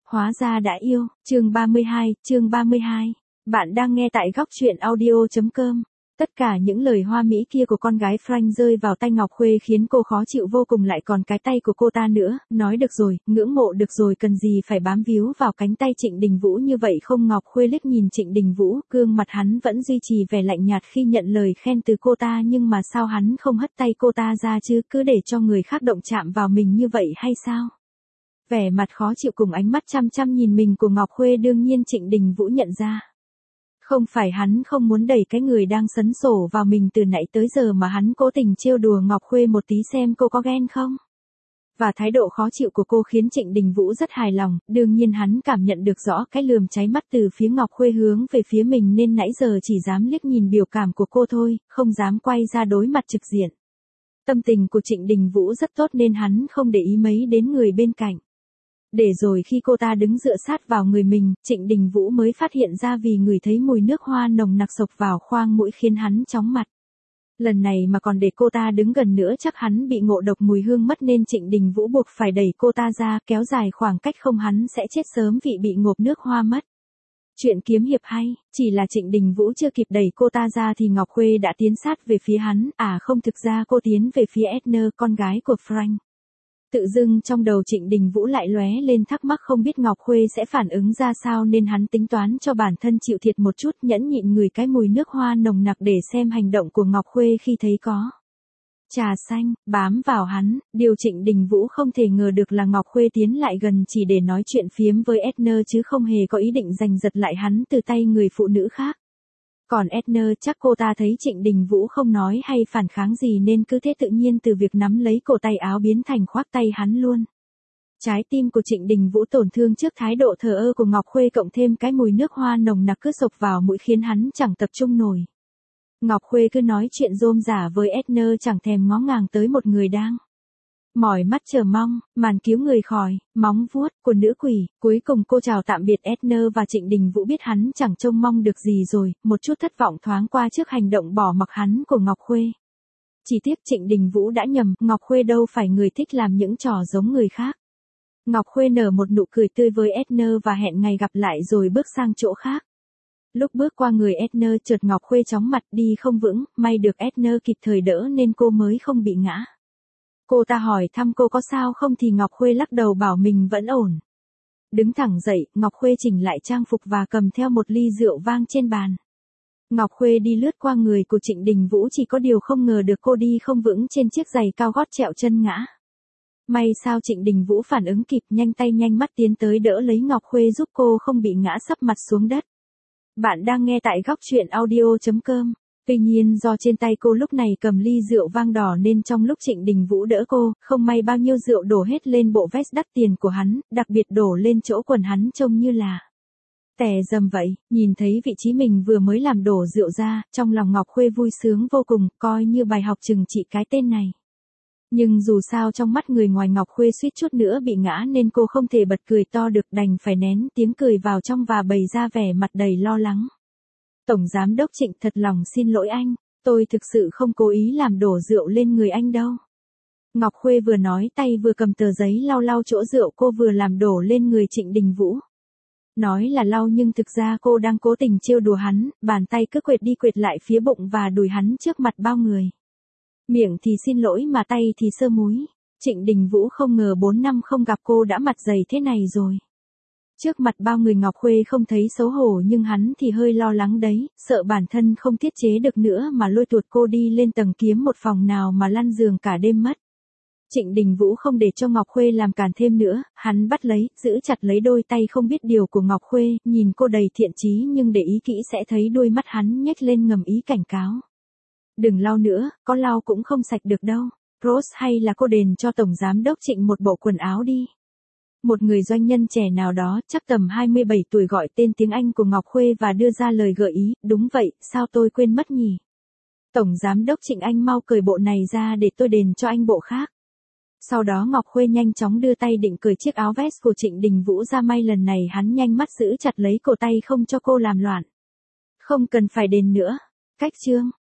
Hóa ra đã yêu, chương 32. Bạn đang nghe tại góc truyện audio.com. Tất cả những lời hoa mỹ kia của con gái Frank rơi vào tay Ngọc Khuê khiến cô khó chịu vô cùng, lại còn cái tay của cô ta nữa, nói được rồi, ngưỡng mộ được rồi, cần gì phải bám víu vào cánh tay Trịnh Đình Vũ như vậy không? Ngọc Khuê liếc nhìn Trịnh Đình Vũ, gương mặt hắn vẫn duy trì vẻ lạnh nhạt khi nhận lời khen từ cô ta, nhưng mà sao hắn không hất tay cô ta ra chứ, cứ để cho người khác động chạm vào mình như vậy hay sao? Vẻ mặt khó chịu cùng ánh mắt chăm chăm nhìn mình của Ngọc Khuê đương nhiên Trịnh Đình Vũ nhận ra. Không phải hắn không muốn đẩy cái người đang sấn sổ vào mình từ nãy tới giờ mà hắn cố tình trêu đùa Ngọc Khuê một tí xem cô có ghen không. Và thái độ khó chịu của cô khiến Trịnh Đình Vũ rất hài lòng, đương nhiên hắn cảm nhận được rõ cái lườm cháy mắt từ phía Ngọc Khuê hướng về phía mình nên nãy giờ chỉ dám liếc nhìn biểu cảm của cô thôi, không dám quay ra đối mặt trực diện. Tâm tình của Trịnh Đình Vũ rất tốt nên hắn không để ý mấy đến người bên cạnh. Để rồi khi cô ta đứng dựa sát vào người mình, Trịnh Đình Vũ mới phát hiện ra vì ngửi thấy mùi nước hoa nồng nặc xộc vào khoang mũi khiến hắn chóng mặt. Lần này mà còn để cô ta đứng gần nữa chắc hắn bị ngộ độc mùi hương mất nên Trịnh Đình Vũ buộc phải đẩy cô ta ra, kéo dài khoảng cách không hắn sẽ chết sớm vì bị ngộp nước hoa mất. Chuyện kiếm hiệp hay, chỉ là Trịnh Đình Vũ chưa kịp đẩy cô ta ra thì Ngọc Khuê đã tiến sát về phía hắn, không, thực ra cô tiến về phía Edna, con gái của Frank. Tự dưng trong đầu Trịnh Đình Vũ lại lóe lên thắc mắc không biết Ngọc Khuê sẽ phản ứng ra sao nên hắn tính toán cho bản thân chịu thiệt một chút, nhẫn nhịn ngửi cái mùi nước hoa nồng nặc để xem hành động của Ngọc Khuê khi thấy có trà xanh bám vào hắn. Điều Trịnh Đình Vũ không thể ngờ được là Ngọc Khuê tiến lại gần chỉ để nói chuyện phiếm với Edna chứ không hề có ý định giành giật lại hắn từ tay người phụ nữ khác. Còn Edna chắc cô ta thấy Trịnh Đình Vũ không nói hay phản kháng gì nên cứ thế tự nhiên từ việc nắm lấy cổ tay áo biến thành khoác tay hắn luôn. Trái tim của Trịnh Đình Vũ tổn thương trước thái độ thờ ơ của Ngọc Khuê cộng thêm cái mùi nước hoa nồng nặc cứ xộc vào mũi khiến hắn chẳng tập trung nổi. Ngọc Khuê cứ nói chuyện rôm rả với Edna chẳng thèm ngó ngàng tới một người đang mỏi mắt chờ mong, màn cứu người khỏi, móng vuốt của nữ quỷ. Cuối cùng cô chào tạm biệt Edna và Trịnh Đình Vũ biết hắn chẳng trông mong được gì rồi, một chút thất vọng thoáng qua trước hành động bỏ mặc hắn của Ngọc Khuê. Chỉ tiếc Trịnh Đình Vũ đã nhầm, Ngọc Khuê đâu phải người thích làm những trò giống người khác. Ngọc Khuê nở một nụ cười tươi với Edna và hẹn ngày gặp lại rồi bước sang chỗ khác. Lúc bước qua người Edna chợt Ngọc Khuê chóng mặt đi không vững, may được Edna kịp thời đỡ nên cô mới không bị ngã. Cô ta hỏi thăm cô có sao không thì Ngọc Khuê lắc đầu bảo mình vẫn ổn. Đứng thẳng dậy, Ngọc Khuê chỉnh lại trang phục và cầm theo một ly rượu vang trên bàn. Ngọc Khuê đi lướt qua người của Trịnh Đình Vũ, chỉ có điều không ngờ được cô đi không vững trên chiếc giày cao gót trẹo chân ngã. May sao Trịnh Đình Vũ phản ứng kịp, nhanh tay nhanh mắt tiến tới đỡ lấy Ngọc Khuê giúp cô không bị ngã sấp mặt xuống đất. Bạn đang nghe tại góc truyện audio.com. Tuy nhiên do trên tay cô lúc này cầm ly rượu vang đỏ nên trong lúc Trịnh Đình Vũ đỡ cô, không may bao nhiêu rượu đổ hết lên bộ vest đắt tiền của hắn, đặc biệt đổ lên chỗ quần hắn trông như là tè dầm vậy. Nhìn thấy vị trí mình vừa mới làm đổ rượu ra, trong lòng Ngọc Khuê vui sướng vô cùng, coi như bài học trừng trị cái tên này. Nhưng dù sao trong mắt người ngoài Ngọc Khuê suýt chút nữa bị ngã nên cô không thể bật cười to được, đành phải nén tiếng cười vào trong và bày ra vẻ mặt đầy lo lắng. Tổng giám đốc Trịnh, thật lòng xin lỗi anh, tôi thực sự không cố ý làm đổ rượu lên người anh đâu. Ngọc Khuê vừa nói tay vừa cầm tờ giấy lau lau chỗ rượu cô vừa làm đổ lên người Trịnh Đình Vũ. Nói là lau nhưng thực ra cô đang cố tình trêu đùa hắn, bàn tay cứ quệt đi quệt lại phía bụng và đùi hắn trước mặt bao người. Miệng thì xin lỗi mà tay thì sơ múi. Trịnh Đình Vũ không ngờ 4 năm không gặp cô đã mặt dày thế này rồi. Trước mặt bao người Ngọc Khuê không thấy xấu hổ nhưng hắn thì hơi lo lắng đấy, sợ bản thân không tiết chế được nữa mà lôi tuột cô đi lên tầng kiếm một phòng nào mà lăn giường cả đêm mất. Trịnh Đình Vũ không để cho Ngọc Khuê làm cản thêm nữa, hắn bắt lấy, giữ chặt lấy đôi tay không biết điều của Ngọc Khuê, nhìn cô đầy thiện chí nhưng để ý kỹ sẽ thấy đôi mắt hắn nhếch lên ngầm ý cảnh cáo. Đừng lau nữa, có lau cũng không sạch được đâu. Rose, hay là cô đền cho Tổng Giám đốc Trịnh một bộ quần áo đi. Một người doanh nhân trẻ nào đó, chắc tầm 27 tuổi gọi tên tiếng Anh của Ngọc Khuê và đưa ra lời gợi ý, đúng vậy, sao tôi quên mất nhỉ? Tổng Giám đốc Trịnh, anh mau cởi bộ này ra để tôi đền cho anh bộ khác. Sau đó Ngọc Khuê nhanh chóng đưa tay định cởi chiếc áo vest của Trịnh Đình Vũ ra, may lần này hắn nhanh mắt giữ chặt lấy cổ tay không cho cô làm loạn. Không cần phải đền nữa. Cách chương.